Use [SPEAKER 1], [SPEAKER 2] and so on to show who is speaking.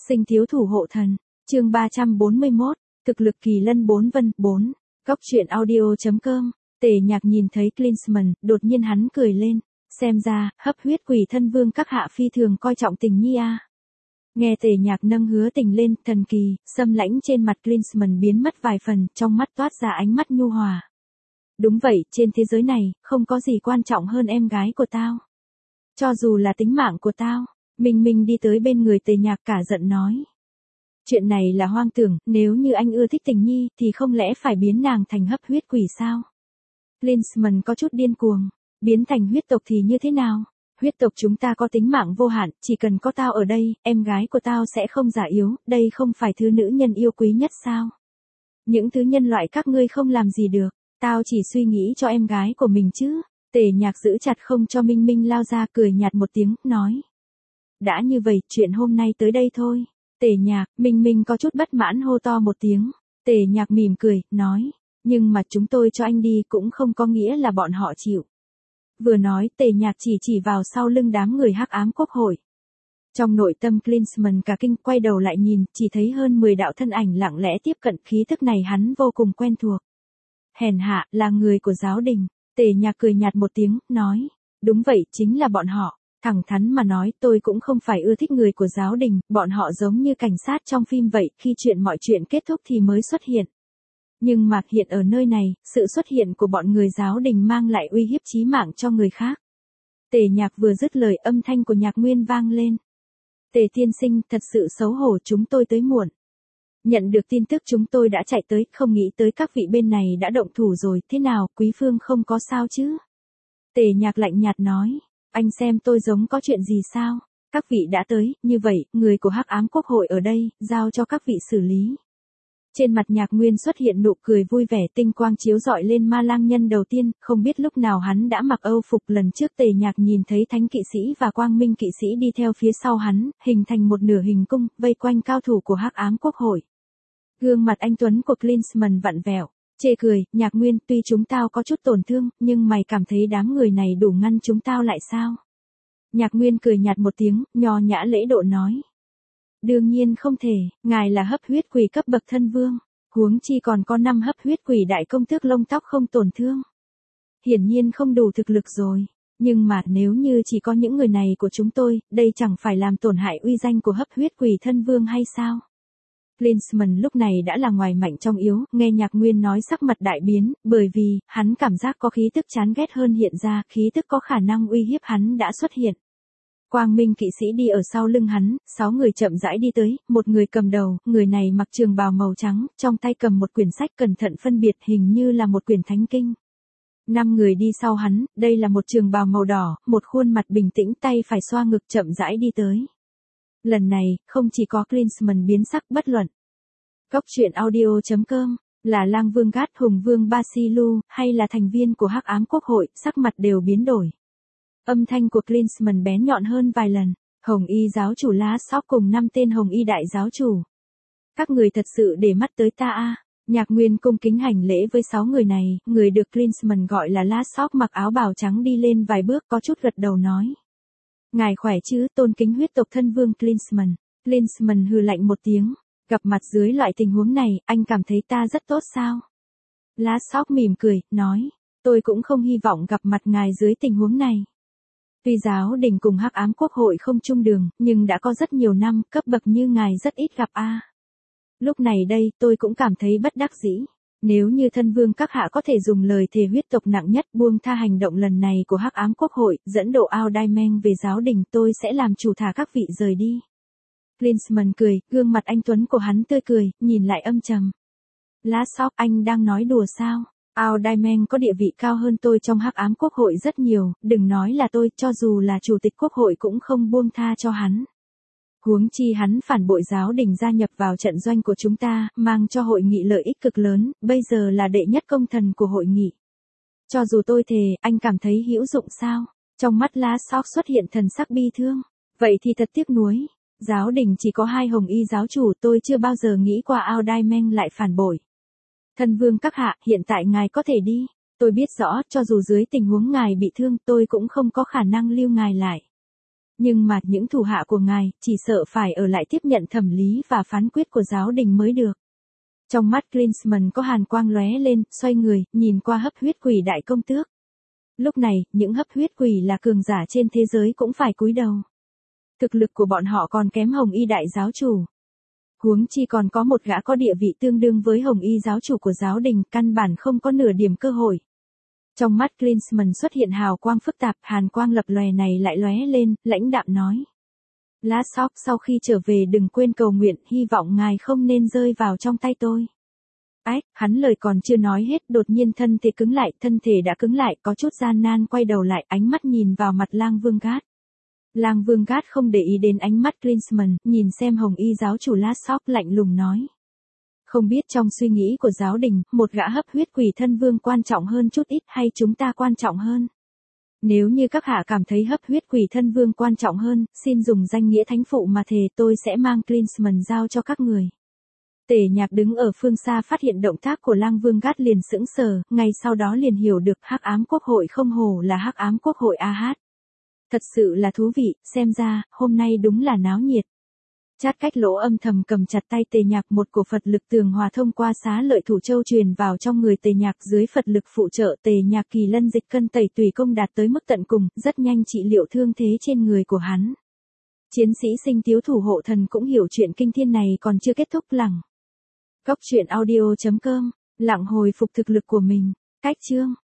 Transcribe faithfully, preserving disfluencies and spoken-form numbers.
[SPEAKER 1] Sinh thiếu thủ hộ thần, chương ba trăm bốn mươi mốt, thực lực kỳ lân bốn vân, bốn. Góc truyện audio.com, Tề Nhạc nhìn thấy Klinsmann, đột nhiên hắn cười lên, xem ra, hấp huyết quỷ thân vương các hạ phi thường coi trọng tình nhi a. Nghe Tề Nhạc nâng hứa tình lên, thần kỳ, xâm lãnh trên mặt Klinsmann biến mất vài phần, trong mắt toát ra ánh mắt nhu hòa. Đúng vậy, trên thế giới này, không có gì quan trọng hơn em gái của tao. Cho dù là tính mạng của tao. Minh Minh đi tới bên người Tề Nhạc cả giận nói. Chuyện này là hoang tưởng, nếu như anh ưa thích tình nhi, thì không lẽ phải biến nàng thành hấp huyết quỷ sao? Klinsmann có chút điên cuồng, biến thành huyết tộc thì như thế nào? Huyết tộc chúng ta có tính mạng vô hạn, chỉ cần có tao ở đây, em gái của tao sẽ không già yếu, đây không phải thứ nữ nhân yêu quý nhất sao? Những thứ nhân loại các ngươi không làm gì được, tao chỉ suy nghĩ cho em gái của mình chứ. Tề Nhạc giữ chặt không cho Minh Minh lao ra, cười nhạt một tiếng, nói. Đã như vậy, chuyện hôm nay tới đây thôi. Tề Nhạc, Minh Minh có chút bất mãn hô to một tiếng. Tề Nhạc mỉm cười, nói, nhưng mà chúng tôi cho anh đi cũng không có nghĩa là bọn họ chịu. Vừa nói, Tề Nhạc chỉ chỉ vào sau lưng đám người hắc ám quốc hội. Trong nội tâm Klinsmann cả kinh, quay đầu lại nhìn, chỉ thấy hơn mười đạo thân ảnh lặng lẽ tiếp cận, khí thức này hắn vô cùng quen thuộc. Hèn hạ, là người của giáo đình. Tề Nhạc cười nhạt một tiếng, nói, đúng vậy, chính là bọn họ. Thẳng thắn mà nói, tôi cũng không phải ưa thích người của giáo đình, bọn họ giống như cảnh sát trong phim vậy, khi chuyện mọi chuyện kết thúc thì mới xuất hiện. Nhưng mà hiện ở nơi này, sự xuất hiện của bọn người giáo đình mang lại uy hiếp chí mạng cho người khác. Tề Nhạc vừa dứt lời, âm thanh của Nhạc Nguyên vang lên. Tề tiên sinh, thật sự xấu hổ, chúng tôi tới muộn. Nhận được tin tức chúng tôi đã chạy tới, không nghĩ tới các vị bên này đã động thủ rồi, thế nào, quý phương không có sao chứ? Tề Nhạc lạnh nhạt nói. Anh xem tôi giống có chuyện gì sao? Các vị đã tới, như vậy, người của hắc ám quốc hội ở đây, giao cho các vị xử lý. Trên mặt Nhạc Nguyên xuất hiện nụ cười vui vẻ, tinh quang chiếu rọi lên ma lang nhân đầu tiên, không biết lúc nào hắn đã mặc âu phục. Lần trước Tề Nhạc nhìn thấy thánh kỵ sĩ và quang minh kỵ sĩ đi theo phía sau hắn, hình thành một nửa hình cung, vây quanh cao thủ của hắc ám quốc hội. Gương mặt anh tuấn của Klinsmann vặn vẹo. Chê cười, Nhạc Nguyên, tuy chúng tao có chút tổn thương, nhưng mày cảm thấy đám người này đủ ngăn chúng tao lại sao? Nhạc Nguyên cười nhạt một tiếng, nho nhã lễ độ nói. Đương nhiên không thể, ngài là hấp huyết quỷ cấp bậc thân vương, huống chi còn có năm hấp huyết quỷ đại công tước lông tóc không tổn thương. Hiển nhiên không đủ thực lực rồi, nhưng mà nếu như chỉ có những người này của chúng tôi, đây chẳng phải làm tổn hại uy danh của hấp huyết quỷ thân vương hay sao? Klinsmann lúc này đã là ngoài mạnh trong yếu, nghe Nhạc Nguyên nói sắc mặt đại biến, bởi vì, hắn cảm giác có khí tức chán ghét hơn hiện ra, khí tức có khả năng uy hiếp hắn đã xuất hiện. Quang Minh kỵ sĩ đi ở sau lưng hắn, sáu người chậm rãi đi tới, một người cầm đầu, người này mặc trường bào màu trắng, trong tay cầm một quyển sách cẩn thận phân biệt hình như là một quyển thánh kinh. Năm người đi sau hắn, đây là một trường bào màu đỏ, một khuôn mặt bình tĩnh, tay phải xoa ngực chậm rãi đi tới. Lần này, không chỉ có Klinsmann biến sắc bất luận. Góc truyện audio.com, là Lang Vương Gát, Hùng Vương Basilu, hay là thành viên của hắc ám quốc hội, sắc mặt đều biến đổi. Âm thanh của Klinsmann bén nhọn hơn vài lần. Hồng y giáo chủ lá sóc cùng năm tên hồng y đại giáo chủ. Các người thật sự để mắt tới ta a. Nhạc Nguyên cung kính hành lễ với sáu người này, người được Klinsmann gọi là lá sóc mặc áo bào trắng đi lên vài bước có chút gật đầu nói. Ngài khỏe chứ, tôn kính huyết tộc thân vương Klinsmann. Klinsmann hừ lạnh một tiếng, gặp mặt dưới loại tình huống này, anh cảm thấy ta rất tốt sao? Lá sóc mỉm cười, nói, tôi cũng không hy vọng gặp mặt ngài dưới tình huống này. Tuy giáo đình cùng hắc ám quốc hội không chung đường, nhưng đã có rất nhiều năm, cấp bậc như ngài rất ít gặp a. Lúc này đây, tôi cũng cảm thấy bất đắc dĩ. Nếu như thân vương các hạ có thể dùng lời thề huyết tộc nặng nhất buông tha hành động lần này của hắc ám quốc hội, dẫn độ Ao Diamond về giáo đình, tôi sẽ làm chủ thả các vị rời đi. Klinsmann cười, gương mặt anh tuấn của hắn tươi cười, nhìn lại âm trầm. Lá sóc, anh đang nói đùa sao? Ao Diamond có địa vị cao hơn tôi trong hắc ám quốc hội rất nhiều, đừng nói là tôi, cho dù là chủ tịch quốc hội cũng không buông tha cho hắn. Huống chi hắn phản bội giáo đình gia nhập vào trận doanh của chúng ta, mang cho hội nghị lợi ích cực lớn, bây giờ là đệ nhất công thần của hội nghị. Cho dù tôi thề, anh cảm thấy hữu dụng sao? Trong mắt lá sóc xuất hiện thần sắc bi thương. Vậy thì thật tiếc nuối. Giáo đình chỉ có hai hồng y giáo chủ, tôi chưa bao giờ nghĩ qua Ao Diamond lại phản bội. Thân vương các hạ, hiện tại ngài có thể đi. Tôi biết rõ, cho dù dưới tình huống ngài bị thương, tôi cũng không có khả năng lưu ngài lại. Nhưng mà những thủ hạ của ngài chỉ sợ phải ở lại tiếp nhận thẩm lý và phán quyết của giáo đình mới được. Trong mắt Klinsmann có hàn quang lóe lên, xoay người, nhìn qua hấp huyết quỷ đại công tước. Lúc này, những hấp huyết quỷ là cường giả trên thế giới cũng phải cúi đầu. Thực lực của bọn họ còn kém Hồng Y đại giáo chủ. Huống chi còn có một gã có địa vị tương đương với Hồng Y giáo chủ của giáo đình, căn bản không có nửa điểm cơ hội. Trong mắt Klinsmann xuất hiện hào quang phức tạp, hàn quang lập lòe này lại lóe lên, lãnh đạm nói. Lassock sau khi trở về đừng quên cầu nguyện, hy vọng ngài không nên rơi vào trong tay tôi. Ách, hắn lời còn chưa nói hết, đột nhiên thân thể cứng lại, thân thể đã cứng lại, có chút gian nan quay đầu lại, ánh mắt nhìn vào mặt Lang Vương Gát. Lang Vương Gát không để ý đến ánh mắt Klinsmann, nhìn xem Hồng Y giáo chủ Lassock lạnh lùng nói. Không biết trong suy nghĩ của giáo đình, một gã hấp huyết quỷ thân vương quan trọng hơn chút ít hay chúng ta quan trọng hơn? Nếu như các hạ cảm thấy hấp huyết quỷ thân vương quan trọng hơn, xin dùng danh nghĩa thánh phụ mà thề tôi sẽ mang Klinsmann giao cho các người. Tề Nhạc đứng ở phương xa phát hiện động tác của Lang Vương Gát liền sững sờ, ngay sau đó liền hiểu được Hắc Ám Quốc hội không hổ là Hắc Ám Quốc hội a hát. Thật sự là thú vị, xem ra, hôm nay đúng là náo nhiệt. Chát Cách Lỗ âm thầm cầm chặt tay Tề Nhạc, một cổ Phật lực tường hòa thông qua xá lợi thủ châu truyền vào trong người Tề Nhạc, dưới Phật lực phụ trợ Tề Nhạc kỳ lân dịch cân tẩy tùy công đạt tới mức tận cùng, rất nhanh trị liệu thương thế trên người của hắn. Chiến sĩ Sinh Tiếu thủ hộ thần cũng hiểu chuyện kinh thiên này còn chưa kết thúc lẳng. Cóc truyện audio chấm com, lặng hồi phục thực lực của mình. Cách chương